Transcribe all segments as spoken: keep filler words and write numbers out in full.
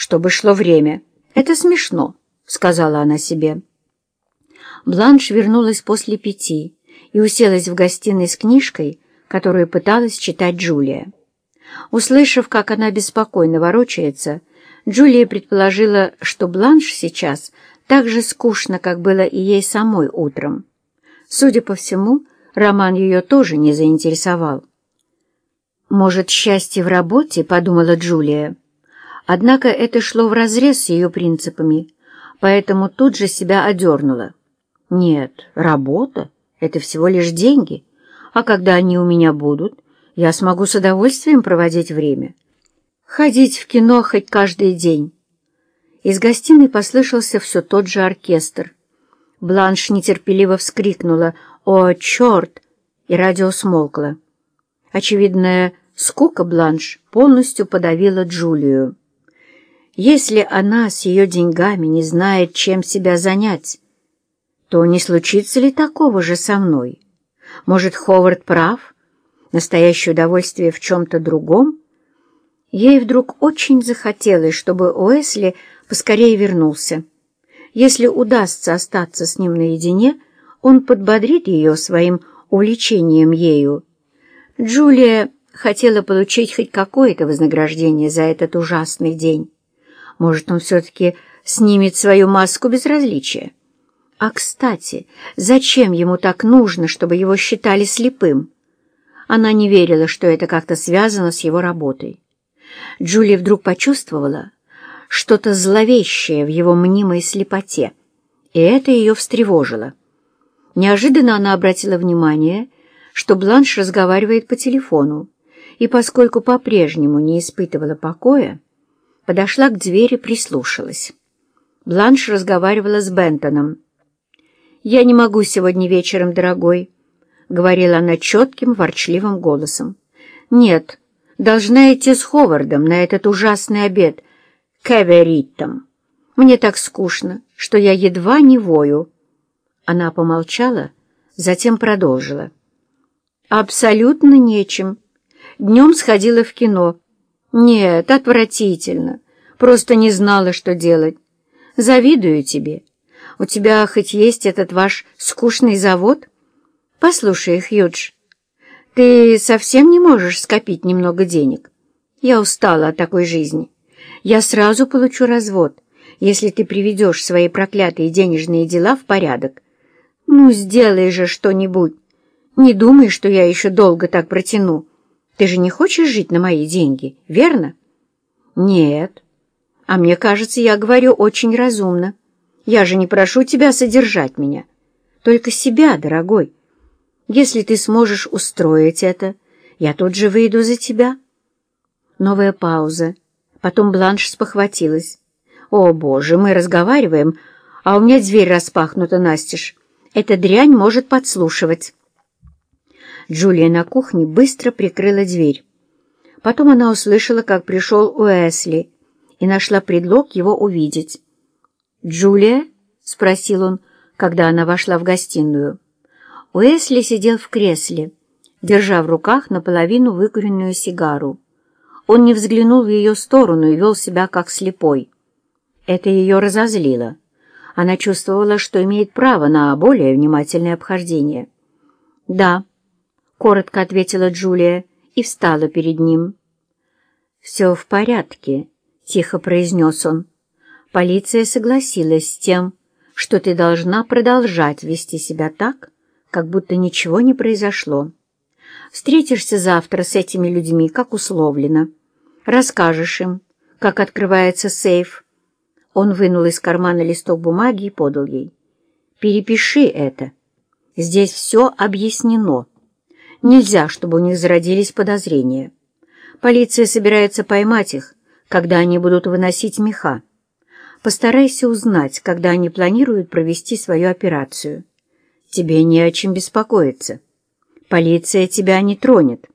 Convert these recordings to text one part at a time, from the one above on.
чтобы шло время. Это смешно», — сказала она себе. Бланш вернулась после пяти и уселась в гостиной с книжкой, которую пыталась читать Джулия. Услышав, как она беспокойно ворочается, Джулия предположила, что Бланш сейчас так же скучно, как было и ей самой утром. Судя по всему, роман ее тоже не заинтересовал. «Может, счастье в работе?» — подумала Джулия. Однако это шло вразрез с ее принципами, поэтому тут же себя одернула. «Нет, работа — это всего лишь деньги, а когда они у меня будут, я смогу с удовольствием проводить время. Ходить в кино хоть каждый день». Из гостиной послышался все тот же оркестр. Бланш нетерпеливо вскрикнула «О, черт!» и радио смолкло. Очевидная скука Бланш полностью подавила Джулию. Если она с ее деньгами не знает, чем себя занять, то не случится ли такого же со мной? Может, Ховард прав? Настоящее удовольствие в чем-то другом? Ей вдруг очень захотелось, чтобы Уэсли поскорее вернулся. Если удастся остаться с ним наедине, он подбодрит ее своим увлечением ею. Джулия хотела получить хоть какое-то вознаграждение за этот ужасный день. Может, он все-таки снимет свою маску безразличия? А, кстати, зачем ему так нужно, чтобы его считали слепым? Она не верила, что это как-то связано с его работой. Джулия вдруг почувствовала что-то зловещее в его мнимой слепоте, и это ее встревожило. Неожиданно она обратила внимание, что Бланш разговаривает по телефону, и, поскольку по-прежнему не испытывала покоя, подошла к двери, прислушалась. Бланш разговаривала с Бентоном. «Я не могу сегодня вечером, дорогой», — говорила она четким, ворчливым голосом. «Нет, должна идти с Ховардом на этот ужасный обед к Эвериттам. Мне так скучно, что я едва не вою». Она помолчала, затем продолжила. «Абсолютно нечем. Днем сходила в кино. Нет, отвратительно. Просто не знала, что делать. Завидую тебе. У тебя хоть есть этот ваш скучный завод? Послушай, Хьюдж, ты совсем не можешь скопить немного денег? Я устала от такой жизни. Я сразу получу развод, если ты приведешь свои проклятые денежные дела в порядок. Ну, сделай же что-нибудь. Не думай, что я еще долго так протяну. Ты же не хочешь жить на мои деньги, верно? Нет. А мне кажется, я говорю очень разумно. Я же не прошу тебя содержать меня. Только себя, дорогой. Если ты сможешь устроить это, я тут же выйду за тебя». Новая пауза. Потом Бланш спохватилась. «О, Боже, мы разговариваем, а у меня дверь распахнута настежь. Эта дрянь может подслушивать». Джулия на кухне быстро прикрыла дверь. Потом она услышала, как пришел Уэсли, и нашла предлог его увидеть. «Джулия?» — спросил он, когда она вошла в гостиную. Уэсли сидел в кресле, держа в руках наполовину выкуренную сигару. Он не взглянул в ее сторону и вел себя как слепой. Это ее разозлило. Она чувствовала, что имеет право на более внимательное обхождение. «Да», — коротко ответила Джулия и встала перед ним. «Все в порядке», — тихо произнес он. «Полиция согласилась с тем, что ты должна продолжать вести себя так, как будто ничего не произошло. Встретишься завтра с этими людьми, как условлено. Расскажешь им, как открывается сейф». Он вынул из кармана листок бумаги и подал ей. «Перепиши это. Здесь все объяснено. Нельзя, чтобы у них зародились подозрения. Полиция собирается поймать их, когда они будут выносить меха. Постарайся узнать, когда они планируют провести свою операцию. Тебе не о чем беспокоиться. Полиция тебя не тронет».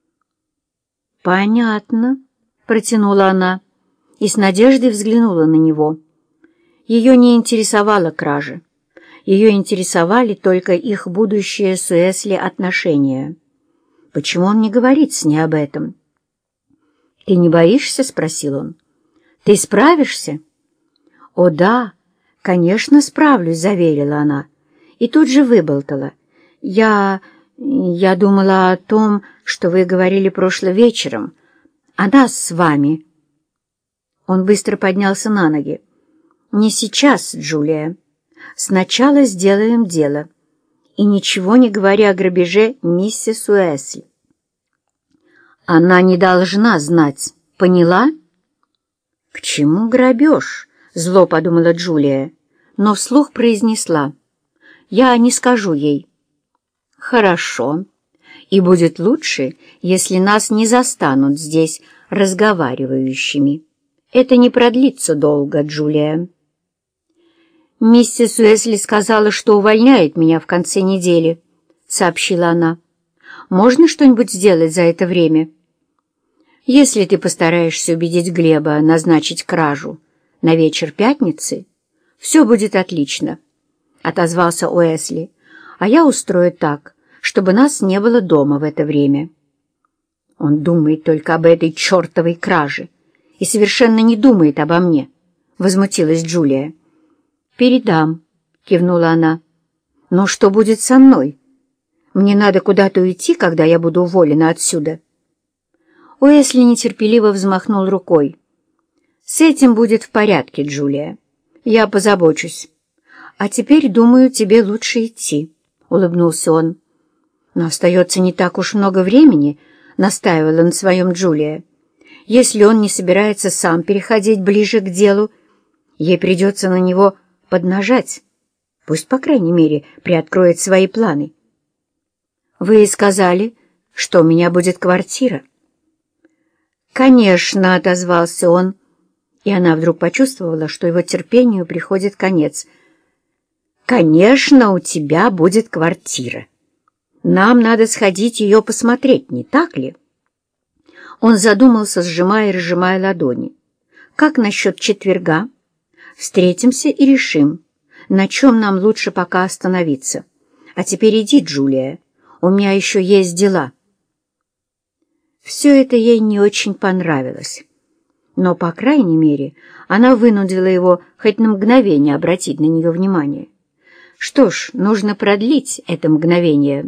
«Понятно», — протянула она и с надеждой взглянула на него. Ее не интересовала кража. Ее интересовали только их будущее с Уэсли отношения. Почему он не говорит с ней об этом? «Ты не боишься?» — спросил он. Ты справишься?» «О да, конечно, справлюсь», — заверила она. И тут же выболтала. «Я... я думала о том, что вы говорили прошлым вечером, о нас с вами». Он быстро поднялся на ноги. «Не сейчас, Джулия. Сначала сделаем дело. И ничего не говори о грабеже миссис Уэсли. Она не должна знать, поняла?» «К чему грабеж?» — зло подумала Джулия, но вслух произнесла. «Я не скажу ей». «Хорошо. И будет лучше, если нас не застанут здесь разговаривающими. Это не продлится долго, Джулия». «Миссис Уэсли сказала, что увольняет меня в конце недели», — сообщила она. «Можно что-нибудь сделать за это время?» «Если ты постараешься убедить Глеба назначить кражу на вечер пятницы, все будет отлично», — отозвался Уэсли. «А я устрою так, чтобы нас не было дома в это время». «Он думает только об этой чертовой краже и совершенно не думает обо мне», — возмутилась Джулия. «Передам», — кивнула она. «Но что будет со мной? Мне надо куда-то уйти, когда я буду уволена отсюда». Уэсли нетерпеливо взмахнул рукой. «С этим будет в порядке, Джулия. Я позабочусь. А теперь, думаю, тебе лучше идти», — улыбнулся он. «Но остается не так уж много времени», — настаивала на своем Джулия. «Если он не собирается сам переходить ближе к делу, ей придется на него поднажать. Пусть, по крайней мере, приоткроет свои планы». «Вы сказали, что у меня будет квартира». «Конечно», — отозвался он, и она вдруг почувствовала, что его терпению приходит конец. «Конечно, у тебя будет квартира. Нам надо сходить ее посмотреть, не так ли?» Он задумался, сжимая и разжимая ладони. «Как насчет четверга? Встретимся и решим, на чем нам лучше пока остановиться. А теперь иди, Джулия, у меня еще есть дела». Все это ей не очень понравилось, но, по крайней мере, она вынудила его хоть на мгновение обратить на нее внимание. Что ж, нужно продлить это мгновение.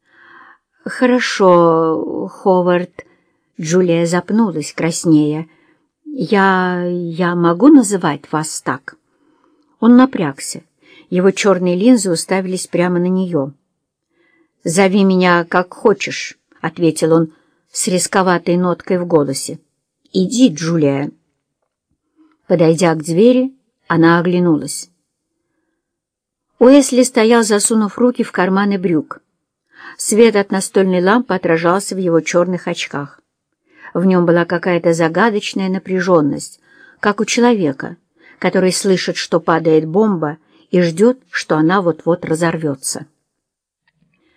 «Хорошо, Ховард», — Джулия запнулась, краснея. «Я... я могу называть вас так?» Он напрягся. Его черные линзы уставились прямо на нее. «Зови меня как хочешь», — ответил он с рисковатой ноткой в голосе. «Иди, Джулия». Подойдя к двери, она оглянулась. Уэсли стоял, засунув руки в карманы брюк. Свет от настольной лампы отражался в его черных очках. В нем была какая-то загадочная напряженность, как у человека, который слышит, что падает бомба, и ждет, что она вот-вот разорвется.